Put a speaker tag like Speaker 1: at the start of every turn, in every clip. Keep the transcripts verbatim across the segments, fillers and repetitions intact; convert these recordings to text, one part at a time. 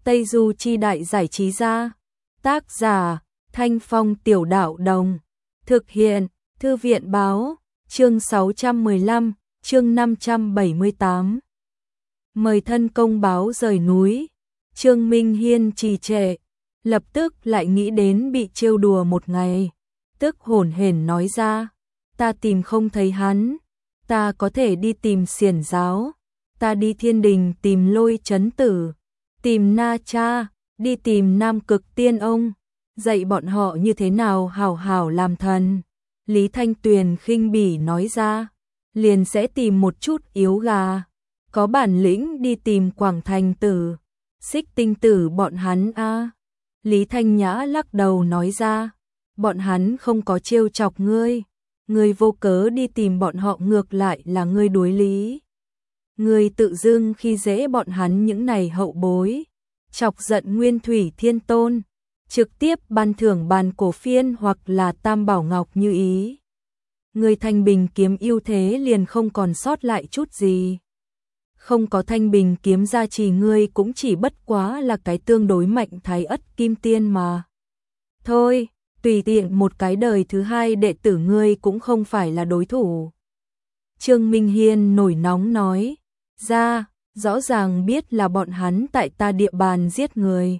Speaker 1: Tây Du Chi Đại Giải Trí Gia. Tác giả Thanh Phong Tiểu Đạo Đồng. Thực hiện Thư viện Báo. Chương sáu trăm mười lăm, chương năm trăm bảy mươi tám. Mời thân công báo rời núi. Trương Minh Hiên trì trệ, lập tức lại nghĩ đến bị trêu đùa một ngày, tức hổn hển nói ra, ta tìm không thấy hắn, ta có thể đi tìm Xiển giáo, ta đi Thiên Đình tìm Lôi Chấn Tử, tìm Na Cha, đi tìm Nam Cực Tiên Ông, dạy bọn họ như thế nào hảo hảo làm thần. Lý Thanh Tuyền khinh bỉ nói ra, liền sẽ tìm một chút yếu gà, có bản lĩnh đi tìm Quảng Thành Tử, Xích Tinh Tử bọn hắn a. À. Lý Thanh Nhã lắc đầu nói ra, bọn hắn không có trêu chọc ngươi, ngươi vô cớ đi tìm bọn họ ngược lại là ngươi đối lý. Ngươi tự dưng khi dễ bọn hắn những này hậu bối, chọc giận Nguyên Thủy Thiên Tôn, trực tiếp ban thưởng bàn cổ phiên hoặc là Tam Bảo Ngọc như ý. Ngươi Thanh Bình kiếm ưu thế liền không còn sót lại chút gì. Không có Thanh Bình kiếm gia trì ngươi cũng chỉ bất quá là cái tương đối mạnh Thái Ất Kim Tiên mà. Thôi, tùy tiện một cái đời thứ hai đệ tử ngươi cũng không phải là đối thủ. Trương Minh Hiên nổi nóng nói, ra, rõ ràng biết là bọn hắn tại ta địa bàn giết người.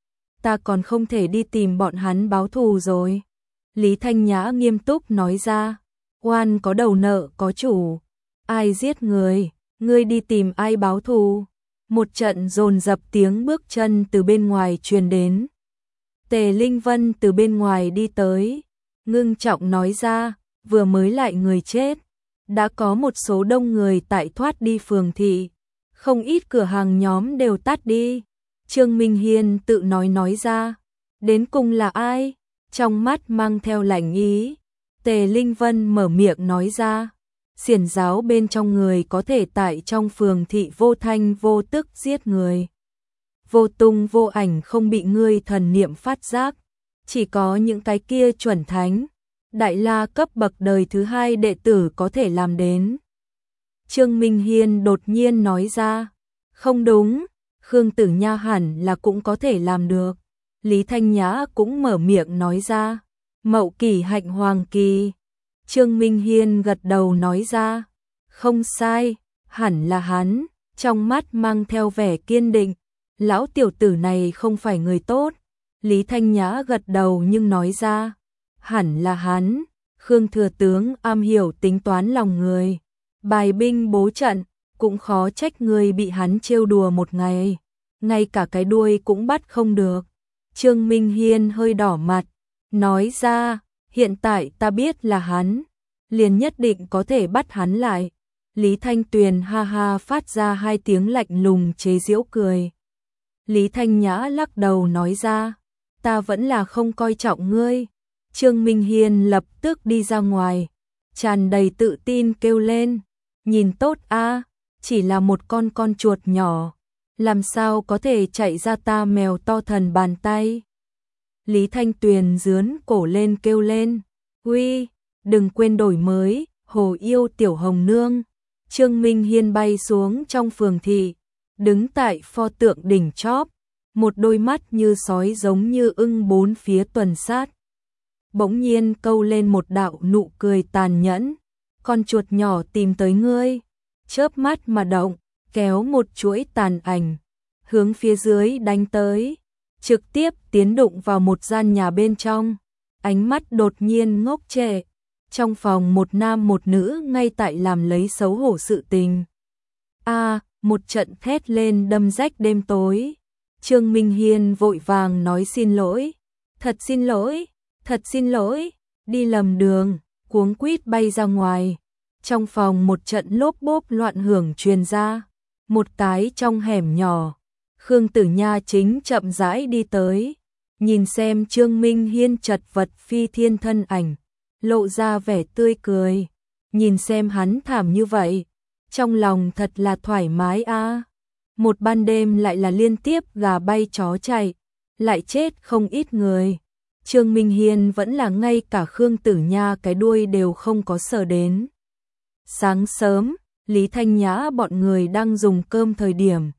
Speaker 1: Ta còn không thể đi tìm bọn hắn báo thù rồi. Lý Thanh Nhã nghiêm túc nói ra, oan có đầu nợ có chủ, ai giết người, ngươi đi tìm ai báo thù. Một trận dồn dập tiếng bước chân từ bên ngoài truyền đến. Tề Linh Vân từ bên ngoài đi tới, ngưng trọng nói ra, vừa mới lại người chết, đã có một số đông người tại thoát đi phường thị, không ít cửa hàng nhóm đều tắt đi. Trương Minh Hiên tự nói nói ra, đến cùng là ai? Trong mắt mang theo lạnh ý. Tề Linh Vân mở miệng nói ra, Xiển giáo bên trong người có thể tại trong phường thị vô thanh vô tức giết người. Vô tung vô ảnh không bị ngươi thần niệm phát giác, chỉ có những cái kia chuẩn thánh, đại la cấp bậc đời thứ hai đệ tử có thể làm đến. Trương Minh Hiên đột nhiên nói ra, không đúng, Khương Tử Nha hẳn là cũng có thể làm được. Lý Thanh Nhã cũng mở miệng nói ra, Mậu Kỷ Hạnh Hoàng Kỳ. Trương Minh Hiên gật đầu nói ra, không sai, hẳn là hắn, trong mắt mang theo vẻ kiên định, lão tiểu tử này không phải người tốt. Lý Thanh Nhã gật đầu nhưng nói ra, hẳn là hắn, Khương thừa tướng am hiểu tính toán lòng người, bài binh bố trận, cũng khó trách người bị hắn trêu đùa một ngày, ngay cả cái đuôi cũng bắt không được. Trương Minh Hiên hơi đỏ mặt, nói ra, hiện tại ta biết là hắn, liền nhất định có thể bắt hắn lại. Lý Thanh Tuyền ha ha phát ra hai tiếng lạnh lùng chế giễu cười. Lý Thanh Nhã lắc đầu nói ra, ta vẫn là không coi trọng ngươi. Trương Minh Hiên lập tức đi ra ngoài, tràn đầy tự tin kêu lên, nhìn tốt a, chỉ là một con con chuột nhỏ, làm sao có thể chạy ra ta mèo to thần bàn tay. Lý Thanh Tuyền dướn cổ lên kêu lên, uy, đừng quên đổi mới, hồ yêu tiểu hồng nương. Trương Minh Hiên bay xuống trong phường thị, đứng tại pho tượng đỉnh chóp, một đôi mắt như sói giống như ưng bốn phía tuần sát. Bỗng nhiên câu lên một đạo nụ cười tàn nhẫn, con chuột nhỏ tìm tới ngươi, chớp mắt mà động, kéo một chuỗi tàn ảnh, hướng phía dưới đánh tới, trực tiếp tiến đụng vào một gian nhà bên trong, ánh mắt đột nhiên ngốc trệ. Trong phòng một nam một nữ ngay tại làm lấy xấu hổ sự tình. A, à, một trận thét lên đâm rách đêm tối. Trương Minh Hiên vội vàng nói xin lỗi, thật xin lỗi, thật xin lỗi, đi lầm đường, cuống quýt bay ra ngoài. Trong phòng một trận lốp bốp loạn hưởng truyền ra, một cái trong hẻm nhỏ, Khương Tử Nha chính chậm rãi đi tới, nhìn xem Trương Minh Hiên chật vật phi thiên thân ảnh, lộ ra vẻ tươi cười, nhìn xem hắn thảm như vậy, trong lòng thật là thoải mái a. À. Một ban đêm lại là liên tiếp gà bay chó chạy, lại chết không ít người. Trương Minh Hiên vẫn là ngay cả Khương Tử Nha cái đuôi đều không có sờ đến. Sáng sớm, Lý Thanh Nhã bọn người đang dùng cơm thời điểm,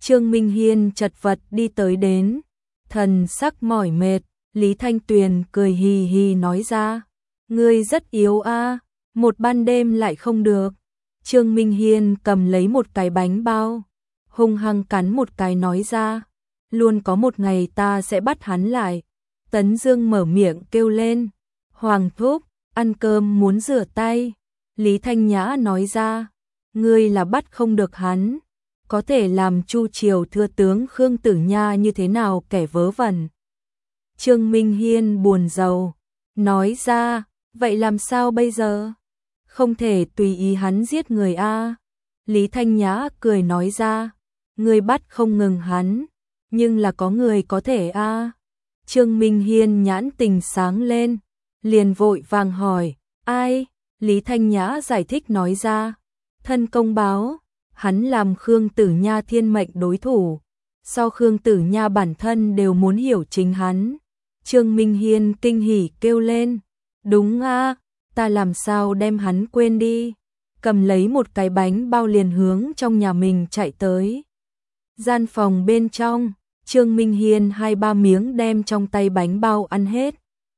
Speaker 1: Trương Minh Hiên chật vật đi tới đến, thần sắc mỏi mệt, Lý Thanh Tuyền cười hì hì nói ra, ngươi rất yếu a, một ban đêm lại không được. Trương Minh Hiên cầm lấy một cái bánh bao, hung hăng cắn một cái nói ra, luôn có một ngày ta sẽ bắt hắn lại. Tấn Dương mở miệng kêu lên, Hoàng thúc, ăn cơm muốn rửa tay. Lý Thanh Nhã nói ra, ngươi là bắt không được hắn, có thể làm Chu Triều thừa tướng Khương Tử Nha như thế nào kẻ vớ vẩn. Trương Minh Hiên buồn rầu, nói ra, vậy làm sao bây giờ? Không thể tùy ý hắn giết người a. Lý Thanh Nhã cười nói ra, ngươi bắt không ngừng hắn, nhưng là có người có thể a. Trương Minh Hiên nhãn tình sáng lên, liền vội vàng hỏi, ai? Lý Thanh Nhã giải thích nói ra, thân công báo, hắn làm Khương Tử Nha thiên mệnh đối thủ, so Khương Tử Nha bản thân đều muốn hiểu chính hắn. Trương Minh Hiên kinh hỉ kêu lên, đúng a, ta làm sao đem hắn quên đi. Cầm lấy một cái bánh bao liền hướng trong nhà mình chạy tới. Gian phòng bên trong, Trương Minh Hiên hai ba miếng đem trong tay bánh bao ăn hết.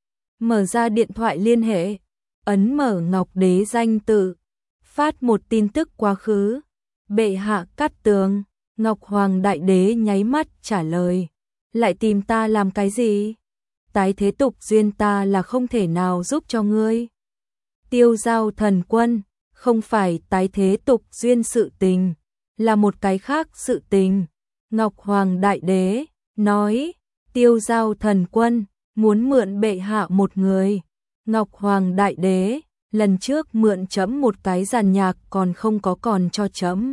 Speaker 1: Mở ra điện thoại liên hệ, ấn mở Ngọc Đế danh tự, phát một tin tức quá khứ. Bệ hạ Cát Tường. Ngọc Hoàng Đại Đế nháy mắt trả lời, lại tìm ta làm cái gì? Tái thế tục duyên ta là không thể nào giúp cho ngươi. Tiêu Giao Thần Quân, không phải tái thế tục duyên sự tình, là một cái khác sự tình. Ngọc Hoàng Đại Đế nói, Tiêu Giao Thần Quân muốn mượn bệ hạ một người. Ngọc Hoàng Đại Đế, lần trước mượn trẫm một cái giàn nhạc còn không có còn cho trẫm.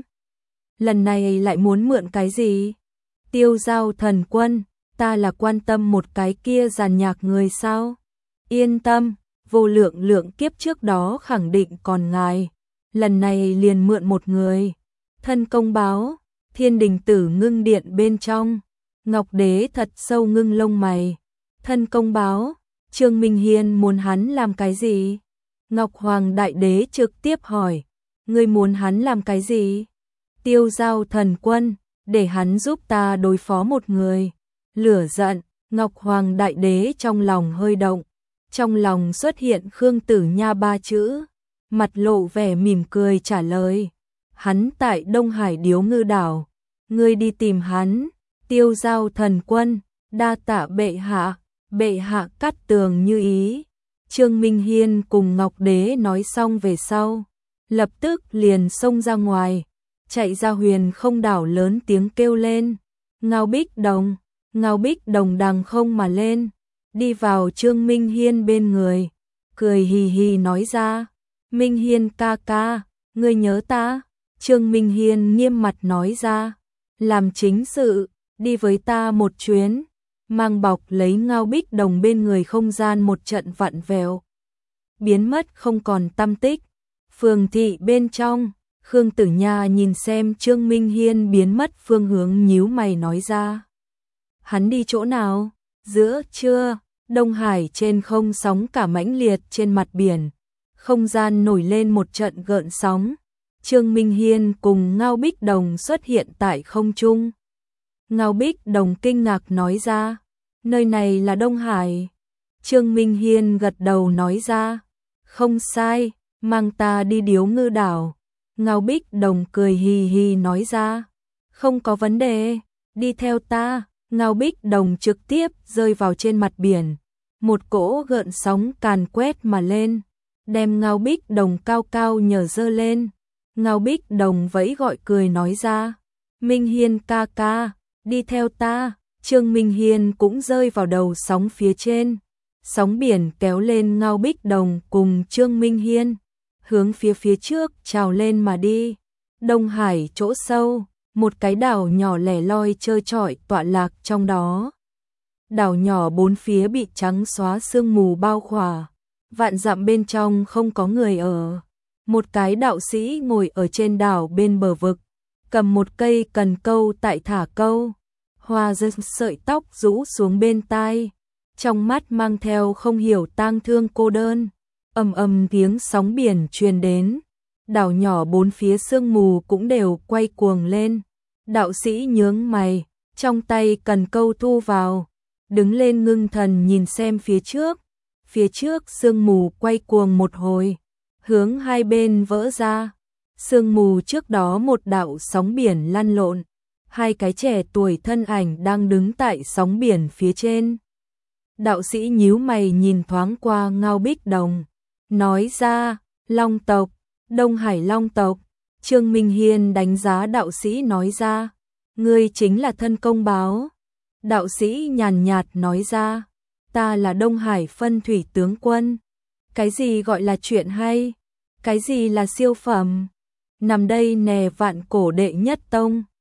Speaker 1: Lần này lại muốn mượn cái gì? Tiêu Giao Thần Quân, ta là quan tâm một cái kia giàn nhạc người sao? Yên tâm, vô lượng lượng kiếp trước đó khẳng định còn ngài, lần này liền mượn một người. Thân công báo, Thiên Đình Tử ngưng điện bên trong, Ngọc Đế thật sâu ngưng lông mày. Thân công báo, Trương Minh Hiên muốn hắn làm cái gì? Ngọc Hoàng Đại Đế trực tiếp hỏi, ngươi muốn hắn làm cái gì? Tiêu Giao Thần Quân, để hắn giúp ta đối phó một người. Lửa giận, Ngọc Hoàng Đại Đế trong lòng hơi động, trong lòng xuất hiện Khương Tử Nha ba chữ, mặt lộ vẻ mỉm cười trả lời, hắn tại Đông Hải Điếu Ngư Đảo, ngươi đi tìm hắn. Tiêu Giao Thần Quân, đa tạ bệ hạ, bệ hạ Cát Tường như ý. Trương Minh Hiên cùng Ngọc Đế nói xong về sau, lập tức liền xông ra ngoài, chạy ra Huyền Không Đảo lớn tiếng kêu lên, Ngao Bích Đồng. Ngao Bích Đồng đằng không mà lên, đi vào Trương Minh Hiên bên người, cười hì hì nói ra, Minh Hiên ca ca, ngươi nhớ ta? Trương Minh Hiên nghiêm mặt nói ra, làm chính sự, đi với ta một chuyến. Mang bọc lấy Ngao Bích Đồng bên người không gian một trận vặn vẹo, biến mất không còn tăm tích. Phường thị bên trong, Khương Tử Nha nhìn xem Trương Minh Hiên biến mất phương hướng nhíu mày nói ra, hắn đi chỗ nào? Giữa trưa, Đông Hải trên không sóng cả mãnh liệt trên mặt biển, không gian nổi lên một trận gợn sóng. Trương Minh Hiên cùng Ngao Bích Đồng xuất hiện tại không trung. Ngao Bích Đồng kinh ngạc nói ra, nơi này là Đông Hải. Trương Minh Hiên gật đầu nói ra, không sai, mang ta đi Điếu Ngư Đảo. Ngao Bích Đồng cười hì hì nói ra, không có vấn đề, đi theo ta. Ngao Bích Đồng trực tiếp rơi vào trên mặt biển, một cỗ gợn sóng càn quét mà lên, đem Ngao Bích Đồng cao cao nhờ dơ lên. Ngao Bích Đồng vẫy gọi cười nói ra, Minh Hiên ca ca, đi theo ta. Trương Minh Hiên cũng rơi vào đầu sóng phía trên, sóng biển kéo lên Ngao Bích Đồng cùng Trương Minh Hiên, hướng phía phía trước trào lên mà đi. Đông Hải chỗ sâu, một cái đảo nhỏ lẻ loi trơ trọi tọa lạc trong đó. Đảo nhỏ bốn phía bị trắng xóa sương mù bao khỏa, vạn dặm bên trong không có người ở. Một cái đạo sĩ ngồi ở trên đảo bên bờ vực, cầm một cây cần câu tại thả câu, hoa rơi sợi tóc rũ xuống bên tai, trong mắt mang theo không hiểu tang thương cô đơn. Ầm ầm tiếng sóng biển truyền đến, đảo nhỏ bốn phía sương mù cũng đều quay cuồng lên, Đạo sĩ nhướng mày, trong tay cần câu thu vào, đứng lên ngưng thần nhìn xem phía trước. Phía trước sương mù quay cuồng một hồi, hướng hai bên vỡ ra. Sương mù trước đó một đạo sóng biển lăn lộn, hai cái trẻ tuổi thân ảnh đang đứng tại sóng biển phía trên. Đạo sĩ nhíu mày nhìn thoáng qua Ngao Bích Đồng, nói ra, Long tộc, Đông Hải Long tộc. Trương Minh Hiên đánh giá đạo sĩ nói ra, ngươi chính là thân công báo. Đạo sĩ nhàn nhạt nói ra, ta là Đông Hải phân thủy tướng quân. Cái gì gọi là chuyện hay? Cái gì là siêu phẩm? Nằm đây nè vạn cổ đệ nhất tông.